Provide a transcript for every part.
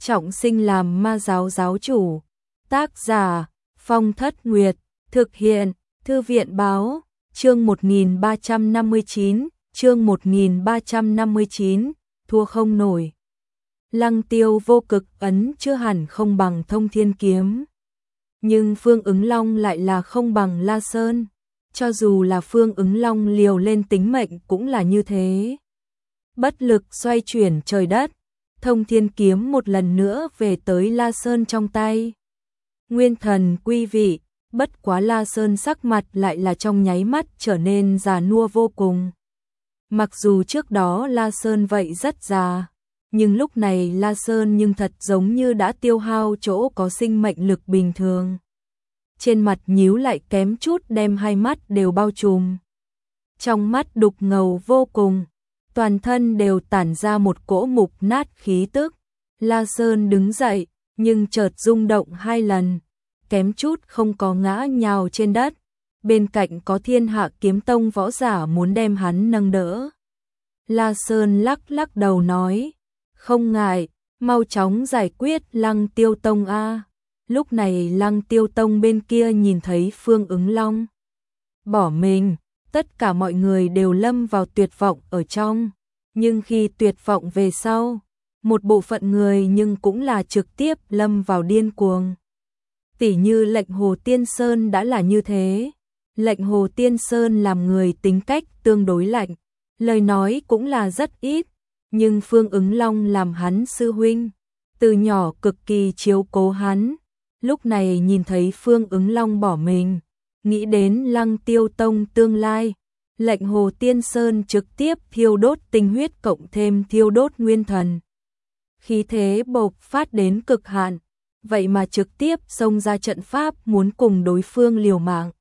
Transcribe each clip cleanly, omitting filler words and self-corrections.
trọng sinh làm ma giáo giáo chủ. Tác giả Phong Thất Nguyệt, thực hiện Thư viện báo, chương 1359, thua không nổi. Lăng Tiêu vô cực ấn chưa hẳn không bằng Thông Thiên kiếm, nhưng Phương Ứng Long lại là không bằng La Sơn. Cho dù là Phương Ứng Long liều lên tính mệnh cũng là như thế. Bất lực xoay chuyển trời đất, Thông Thiên kiếm một lần nữa về tới La Sơn trong tay. Nguyên thần quy vị, bất quá La Sơn sắc mặt lại là trong nháy mắt trở nên già nua vô cùng. Mặc dù trước đó La Sơn vậy rất già, nhưng lúc này La Sơn nhưng thật giống như đã tiêu hao chỗ có sinh mệnh lực bình thường. Trên mặt nhíu lại kém chút đem hai mắt đều bao trùm. Trong mắt đục ngầu vô cùng, toàn thân đều tản ra một cỗ mục nát khí tức. La Sơn đứng dậy, nhưng chợt rung động hai lần, kém chút không có ngã nhào trên đất. Bên cạnh có Thiên Hạ Kiếm Tông võ giả muốn đem hắn nâng đỡ. La Sơn lắc lắc đầu nói, không ngại, mau chóng giải quyết Lăng Tiêu Tông a. Lúc này Lăng Tiêu Tông bên kia nhìn thấy Phương Ứng Long bỏ mình, tất cả mọi người đều lâm vào tuyệt vọng ở trong. Nhưng khi tuyệt vọng về sau, một bộ phận người nhưng cũng là trực tiếp lâm vào điên cuồng. Tỉ như Lệnh Hồ Tiên Sơn đã là như thế. Lệnh Hồ Tiên Sơn làm người tính cách tương đối lạnh, lời nói cũng là rất ít, nhưng Phương Ứng Long làm hắn sư huynh, từ nhỏ cực kỳ chiếu cố hắn. Lúc này nhìn thấy Phương Ứng Long bỏ mình, nghĩ đến Lăng Tiêu Tông tương lai, Lệnh Hồ Tiên Sơn trực tiếp thiêu đốt tinh huyết cộng thêm thiêu đốt nguyên thần. Khí thế bộc phát đến cực hạn, vậy mà trực tiếp xông ra trận pháp muốn cùng đối phương liều mạng.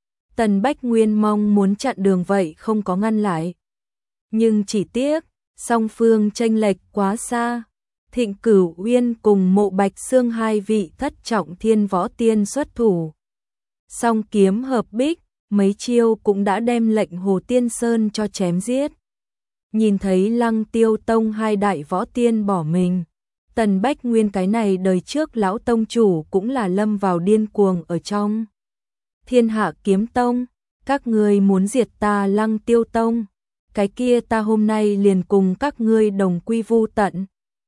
Tần Bách Nguyên mong muốn chặn đường vậy không có ngăn lại. Nhưng chỉ tiếc, song phương chênh lệch quá xa. Thịnh Cửu Uyên cùng Mộ Bạch Xương hai vị thất trọng thiên võ tiên xuất thủ. Song kiếm hợp bích, mấy chiêu cũng đã đem Lệnh Hồ Tiên Sơn cho chém giết. Nhìn thấy Lăng Tiêu Tông hai đại võ tiên bỏ mình, Tần Bách Nguyên cái này đời trước lão tông chủ cũng là lâm vào điên cuồng ở trong. Thiên Hạ Kiếm Tông, các ngươi muốn diệt ta Lăng Tiêu Tông, cái kia ta hôm nay liền cùng các ngươi đồng quy vu tận.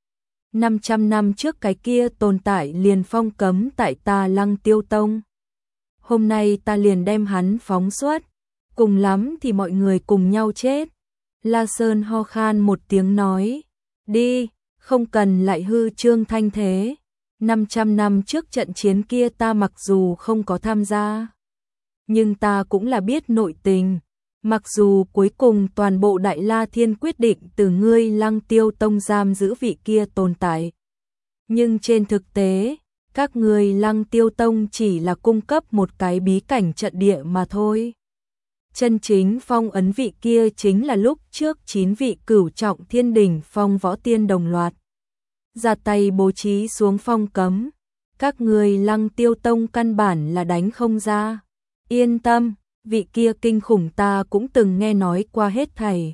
500 năm trước cái kia tồn tại liền phong cấm tại ta Lăng Tiêu Tông. Hôm nay ta liền đem hắn phóng xuất, cùng lắm thì mọi người cùng nhau chết. La Sơn ho khan một tiếng nói, đi, không cần lại hư trương thanh thế. 500 năm trước trận chiến kia ta mặc dù không có tham gia, nhưng ta cũng là biết nội tình. Mặc dù cuối cùng toàn bộ Đại La Thiên quyết định từ ngươi Lăng Tiêu Tông giam giữ vị kia tồn tại, nhưng trên thực tế, các ngươi Lăng Tiêu Tông chỉ là cung cấp một cái bí cảnh trận địa mà thôi. Chân chính phong ấn vị kia chính là lúc trước 9 vị cửu trọng thiên đỉnh phong võ tiên đồng loạt ra tay bố trí xuống phong cấm. Các ngươi Lăng Tiêu Tông căn bản là đánh không ra. Yên tâm, vị kia kinh khủng ta cũng từng nghe nói qua hết thảy.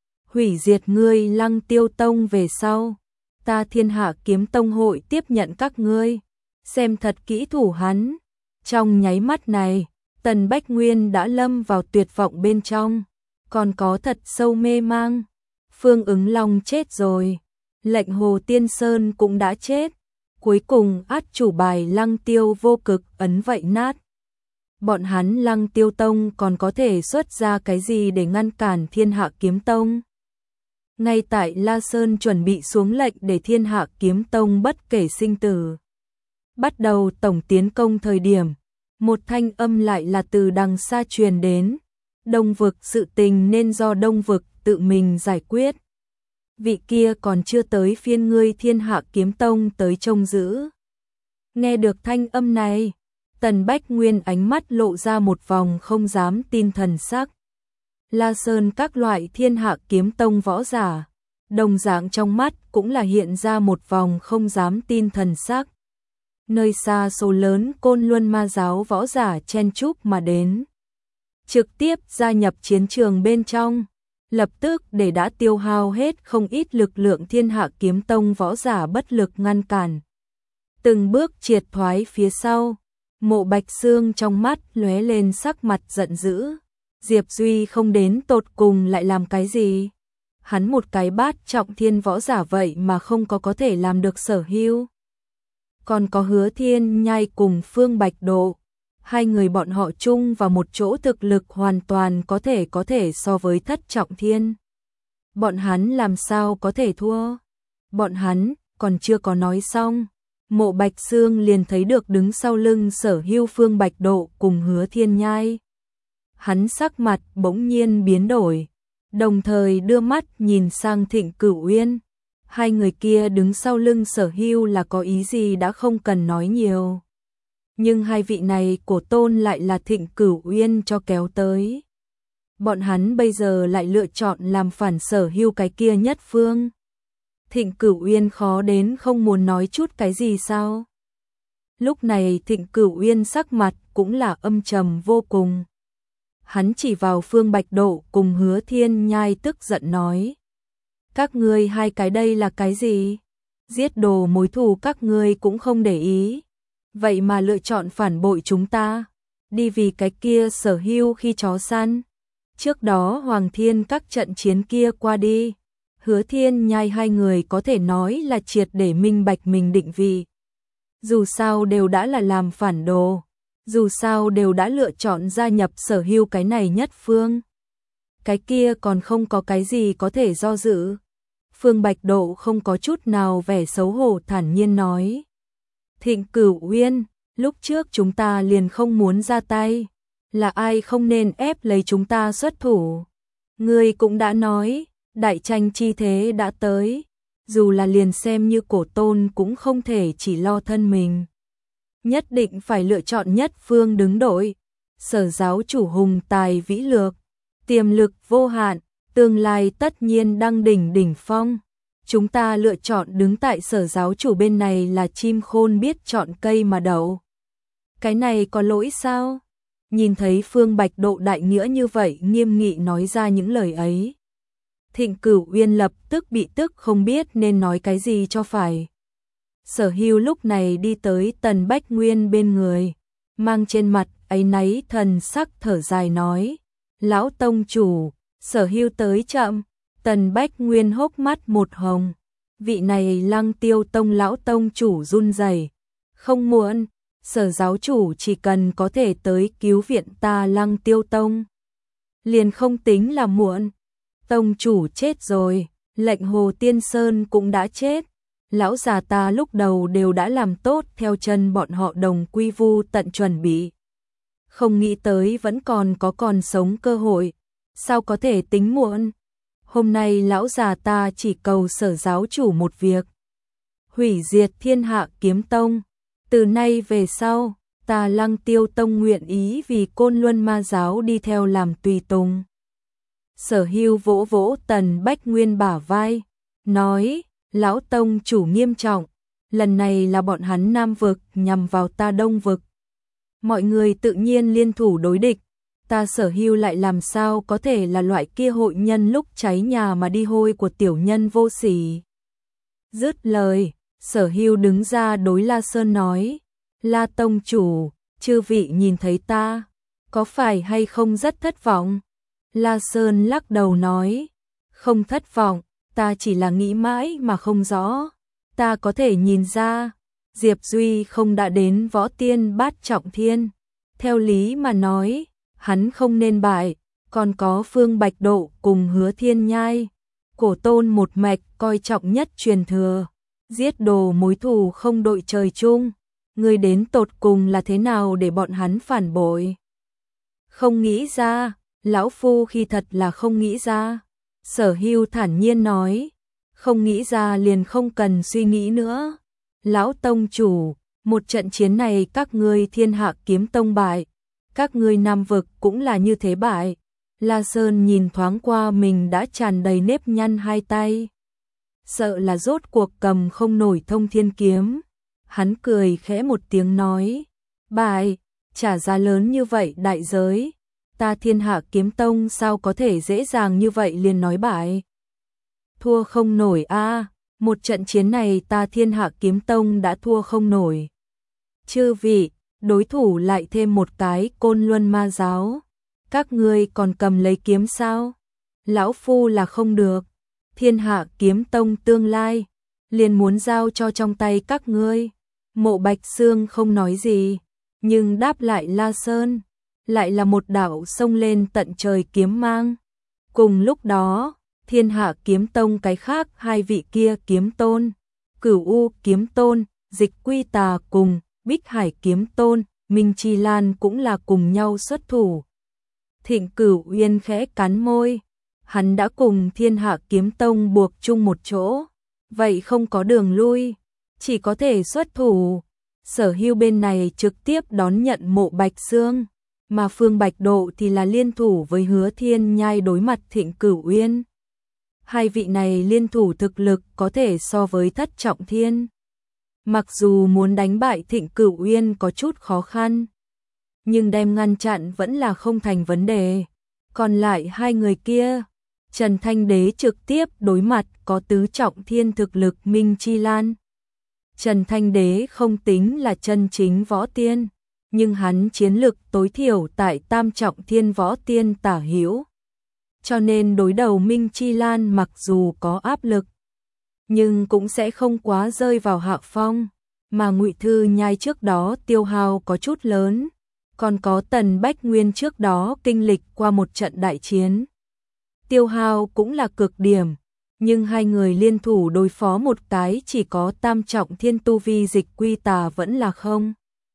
Hủy diệt ngươi Lăng Tiêu Tông về sau, ta Thiên Hạ Kiếm Tông hội tiếp nhận các ngươi, xem thật kỹ thủ hắn. Trong nháy mắt này, Tần Bách Nguyên đã lâm vào tuyệt vọng bên trong, còn có thật sâu mê mang. Phương Ứng Long chết rồi, Lệnh Hồ Tiên Sơn cũng đã chết, cuối cùng át chủ bài Lăng Tiêu vô cực ấn vậy nát. Bọn hắn Lăng Tiêu Tông còn có thể xuất ra cái gì để ngăn cản Thiên Hạ Kiếm Tông? Ngay tại La Sơn chuẩn bị xuống lệnh để Thiên Hạ Kiếm Tông bất kể sinh tử bắt đầu tổng tiến công thời điểm, một thanh âm lại là từ đằng xa truyền đến, Đông vực sự tình nên do Đông vực tự mình giải quyết. Vị kia còn chưa tới phiên ngươi Thiên Hạ Kiếm Tông tới trông giữ. Nghe được thanh âm này, Tần Bách Nguyên ánh mắt lộ ra một vòng không dám tin thần sắc. La Sơn các loại Thiên Hạ Kiếm Tông võ giả, đồng dạng trong mắt cũng là hiện ra một vòng không dám tin thần sắc. Nơi xa số lớn Côn Luân Ma giáo võ giả chen chúc mà đến, trực tiếp gia nhập chiến trường bên trong. lập tức để đã tiêu hao hết không ít lực lượng Thiên Hạ Kiếm Tông võ giả bất lực ngăn cản. Từng bước triệt thoái phía sau, Mộ Bạch Xương trong mắt lóe lên sắc mặt giận dữ. Diệp Duy không đến tột cùng lại làm cái gì? Hắn một cái bát trọng thiên võ giả vậy mà không có thể làm được Sở Hưu. Còn có Hứa Thiên Nhai cùng Phương Bạch Độ, hai người bọn họ chung vào một chỗ thực lực hoàn toàn có thể so với thất trọng thiên. Bọn hắn làm sao có thể thua? Bọn hắn còn chưa có nói xong, Mộ Bạch Xương liền thấy được đứng sau lưng Sở Hưu Phương Bạch Độ cùng Hứa Thiên Nhai. Hắn sắc mặt bỗng nhiên biến đổi, đồng thời đưa mắt nhìn sang Thịnh Cửu Uyên. Hai người kia đứng sau lưng Sở Hưu là có ý gì đã không cần nói nhiều. Nhưng hai vị này cổ tôn lại là Thịnh Cửu Uyên cho kéo tới. Bọn hắn bây giờ lại lựa chọn làm phản Sở Hưu cái kia nhất phương. Thịnh Cửu Uyên khó đến không muốn nói chút cái gì sao? Lúc này Thịnh Cửu Uyên sắc mặt cũng là âm trầm vô cùng. Hắn chỉ vào Phương Bạch Độ cùng Hứa Thiên Nhai tức giận nói. Các ngươi hai cái đây là cái gì? Giết đồ mối thù các ngươi cũng không để ý. Vậy mà lựa chọn phản bội chúng ta. Đi vì cái kia Sở Hưu khi chó săn. Trước đó Hoàng Thiên các trận chiến kia qua đi. Hứa Thiên Nhai hai người có thể nói là triệt để minh bạch mình định vị. Dù sao đều đã là làm phản đồ. Dù sao đều đã lựa chọn gia nhập Sở Hưu cái này nhất phương. Cái kia còn không có cái gì có thể do dự. Phương Bạch Độ không có chút nào vẻ xấu hổ thản nhiên nói. Thịnh Cửu Uyên, lúc trước chúng ta liền không muốn ra tay. Là ai không nên ép lấy chúng ta xuất thủ. Ngươi cũng đã nói, đại tranh chi thế đã tới. Dù là liền xem như cổ tôn cũng không thể chỉ lo thân mình. Nhất định phải lựa chọn nhất phương đứng đội. Sở giáo chủ hùng tài vĩ lược, tiềm lực vô hạn, tương lai tất nhiên đăng đỉnh phong. Chúng ta lựa chọn đứng tại Sở giáo chủ bên này là chim khôn biết chọn cây mà đậu. Cái này có lỗi sao? Nhìn thấy Phương Bạch Độ đại nghĩa như vậy nghiêm nghị nói ra những lời ấy. Thịnh Cửu Uyên lập tức bị tức không biết nên nói cái gì cho phải. Sở Hưu lúc này đi tới Tần Bách Nguyên bên người, mang trên mặt áy náy thần sắc thở dài nói. Lão tông chủ, Sở Hưu tới chậm. Tần Bách Nguyên hốc mắt một hồng. Vị này Lăng Tiêu Tông lão tông chủ run rẩy. Không muộn, Sở giáo chủ chỉ cần có thể tới cứu viện ta Lăng Tiêu Tông. Liền không tính là muộn. Tông chủ chết rồi, lệnh Hồ Tiên Sơn cũng đã chết. Lão già ta lúc đầu đều đã làm tốt theo chân bọn họ đồng quy vu tận chuẩn bị. Không nghĩ tới vẫn còn sống cơ hội. Sao có thể tính muộn? Hôm nay lão già ta chỉ cầu Sở giáo chủ một việc. Hủy diệt Thiên Hạ Kiếm Tông. Từ nay về sau, ta Lăng Tiêu Tông nguyện ý vì Côn Luân Ma giáo đi theo làm tùy tùng. Sở Hưu vỗ vỗ Tần Bách Nguyên bả vai, nói, lão tông chủ nghiêm trọng, lần này là bọn hắn Nam vực nhằm vào ta Đông vực. Mọi người tự nhiên liên thủ đối địch, ta Sở Hưu lại làm sao có thể là loại kia hội nhân lúc cháy nhà mà đi hôi của tiểu nhân vô sỉ. Dứt lời, Sở Hưu đứng ra đối La Sơn nói, La tông chủ, chư vị nhìn thấy ta, có phải hay không rất thất vọng? La Sơn lắc đầu nói, không thất vọng, ta chỉ là nghĩ mãi mà không rõ. Ta có thể nhìn ra, Diệp Duy không đã đến võ tiên bát trọng thiên. Theo lý mà nói, hắn không nên bại, còn có Phương Bạch Độ cùng Hứa Thiên Nhai. Cổ tôn một mạch coi trọng nhất truyền thừa, giết đồ mối thù không đội trời chung. Người đến tột cùng là thế nào để bọn hắn phản bội? Không nghĩ ra. Lão phu khi thật là không nghĩ ra. Sở Hưu thản nhiên nói, không nghĩ ra liền không cần suy nghĩ nữa. Lão tông chủ, một trận chiến này các ngươi Thiên Hạ Kiếm Tông bại, các ngươi Nam vực cũng là như thế bại. La Sơn nhìn thoáng qua mình đã tràn đầy nếp nhăn hai tay, sợ là rốt cuộc cầm không nổi Thông Thiên kiếm. Hắn cười khẽ một tiếng nói, bại, trả giá lớn như vậy đại giới. ta Thiên Hạ Kiếm Tông sao có thể dễ dàng như vậy liền nói bại. Thua không nổi a, một trận chiến này ta Thiên Hạ Kiếm Tông đã thua không nổi. Chư vị, đối thủ lại thêm một cái Côn Luân Ma giáo. Các ngươi còn cầm lấy kiếm sao? Lão phu là không được. Thiên Hạ Kiếm Tông tương lai liền muốn giao cho trong tay các ngươi. Mộ Bạch Xương không nói gì, nhưng đáp lại La Sơn, lại là một đạo xông lên tận trời kiếm mang. Cùng lúc đó, Thiên Hạ Kiếm Tông cái khác hai vị kia kiếm tôn, Cửu U kiếm tôn, Dịch Quy Tà cùng Bích Hải kiếm tôn, Minh Chi Lan cũng là cùng nhau xuất thủ. Thịnh Cửu Uyên khẽ cắn môi, hắn đã cùng Thiên Hạ Kiếm Tông buộc chung một chỗ, vậy không có đường lui, chỉ có thể xuất thủ. Sở Hưu bên này trực tiếp đón nhận Mộ Bạch Xương, mà Phương Bạch Độ thì là liên thủ với Hứa Thiên Nhai đối mặt Thịnh Cửu Uyên. Hai vị này liên thủ thực lực có thể so với Thất Trọng Thiên. Mặc dù muốn đánh bại Thịnh Cửu Uyên có chút khó khăn, nhưng đem ngăn chặn vẫn là không thành vấn đề. Còn lại hai người kia, Trần Thanh Đế trực tiếp đối mặt có tứ trọng thiên thực lực Minh Chi Lan. Trần Thanh Đế không tính là chân chính võ tiên, nhưng hắn chiến lực tối thiểu tại tam trọng thiên võ tiên tả hữu. Cho nên đối đầu Minh Chi Lan mặc dù có áp lực, nhưng cũng sẽ không quá rơi vào hạ phong, mà Ngụy Thư Nhai trước đó tiêu hao có chút lớn, còn có Tần Bách Nguyên trước đó kinh lịch qua một trận đại chiến. Tiêu hao cũng là cực điểm, nhưng hai người liên thủ đối phó một cái chỉ có tam trọng thiên tu vi Dịch Quy Tà vẫn là không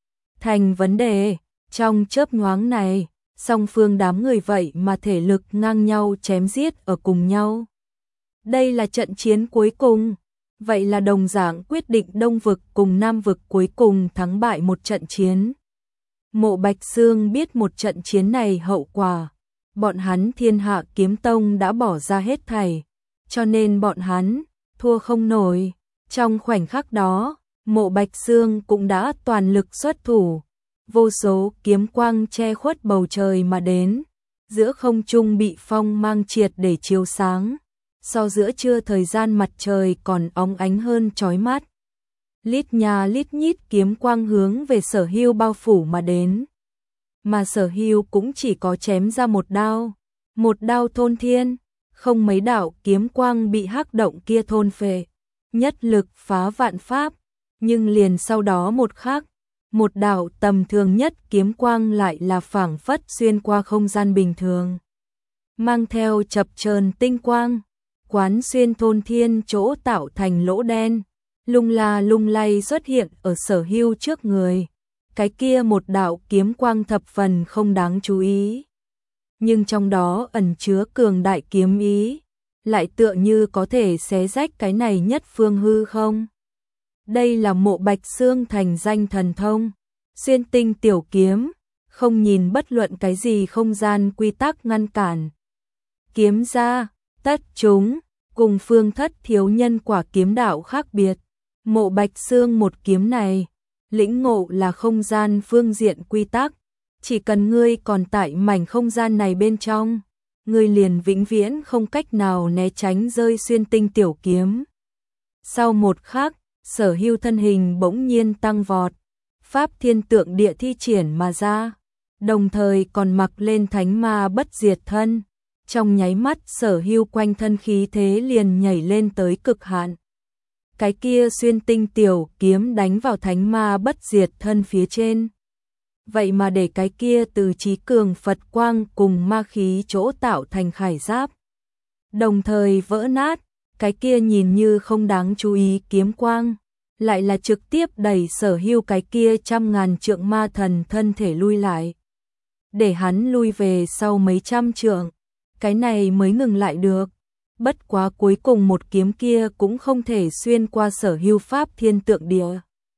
thành vấn đề. Trong chớp nhoáng này, song phương đám người vậy mà thể lực ngang nhau chém giết ở cùng nhau. Đây là trận chiến cuối cùng, vậy là đồng dạng quyết định Đông vực cùng Nam vực cuối cùng thắng bại một trận chiến. Mộ Bạch Xương biết một trận chiến này hậu quả, bọn hắn Thiên Hạ Kiếm Tông đã bỏ ra hết thảy, cho nên bọn hắn thua không nổi. Trong khoảnh khắc đó, Mộ Bạch Xương cũng đã toàn lực xuất thủ, vô số kiếm quang che khuất bầu trời mà đến, giữa không trung bị phong mang triệt để chiếu sáng, so giữa trưa thời gian mặt trời còn óng ánh hơn chói mắt. Lít nhà lít nhít kiếm quang hướng về Sở Hưu bao phủ mà đến, mà Sở Hưu cũng chỉ có chém ra một đao thôn thiên, không mấy đạo kiếm quang bị hắc động kia thôn phệ, nhất lực phá vạn pháp, nhưng liền sau đó một khắc, một đạo tầm thường nhất kiếm quang lại là phảng phất xuyên qua không gian bình thường, mang theo chập chờn tinh quang, quán xuyên thôn thiên chỗ tạo thành lỗ đen, lung la lung lay xuất hiện ở Sở Hưu trước người. Cái kia một đạo kiếm quang thập phần không đáng chú ý, nhưng trong đó ẩn chứa cường đại kiếm ý, lại tựa như có thể xé rách cái này nhất phương hư không. Đây là Mộ Bạch Xương thành danh thần thông, xuyên tinh tiểu kiếm, không nhìn bất luận cái gì không gian quy tắc ngăn cản. Kiếm ra, tất chúng, cùng Phương Thất Thiếu Nhân quả kiếm đạo khác biệt. Mộ Bạch Xương một kiếm này, lĩnh ngộ là không gian phương diện quy tắc, chỉ cần ngươi còn tại mảnh không gian này bên trong, ngươi liền vĩnh viễn không cách nào né tránh rơi xuyên tinh tiểu kiếm. Sau một khắc, Sở Hưu thân hình bỗng nhiên tăng vọt, pháp thiên tượng địa thi triển mà ra, đồng thời còn mặc lên thánh ma bất diệt thân. Trong nháy mắt Sở Hưu quanh thân khí thế liền nhảy lên tới cực hạn. Cái kia xuyên tinh tiểu kiếm đánh vào thánh ma bất diệt thân phía trên. Vậy mà để cái kia từ trí cường Phật quang cùng ma khí chỗ tạo thành khải giáp, đồng thời vỡ nát. Cái kia nhìn như không đáng chú ý kiếm quang, lại là trực tiếp đẩy Sở Hưu cái kia 100.000 trượng ma thần thân thể lui lại, để hắn lui về sau mấy trăm trượng, cái này mới ngừng lại được. Bất quá cuối cùng một kiếm kia cũng không thể xuyên qua Sở Hưu pháp thiên tượng địa.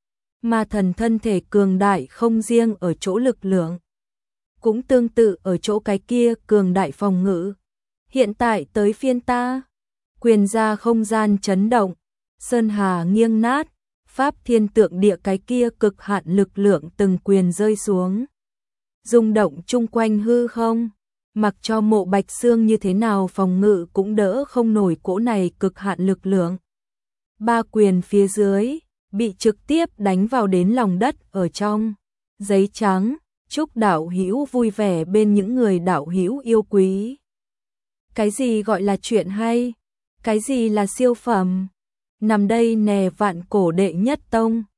Ma thần thân thể cường đại không riêng ở chỗ lực lượng, cũng tương tự ở chỗ cái kia cường đại phòng ngự. Hiện tại tới phiên ta. Quyền ra không gian chấn động, sơn hà nghiêng nát, pháp thiên tượng địa cái kia cực hạn lực lượng từng quyền rơi xuống. rung động chung quanh hư không. Mặc cho Mộ Bạch Xương như thế nào phòng ngự cũng đỡ không nổi cỗ này cực hạn lực lượng. Ba quyền phía dưới, bị trực tiếp đánh vào đến lòng đất ở trong. Giấy trắng, chúc đạo hữu vui vẻ bên những người đạo hữu yêu quý. Cái gì gọi là chuyện hay? Cái gì là siêu phẩm? Nằm đây nè vạn cổ đệ nhất tông.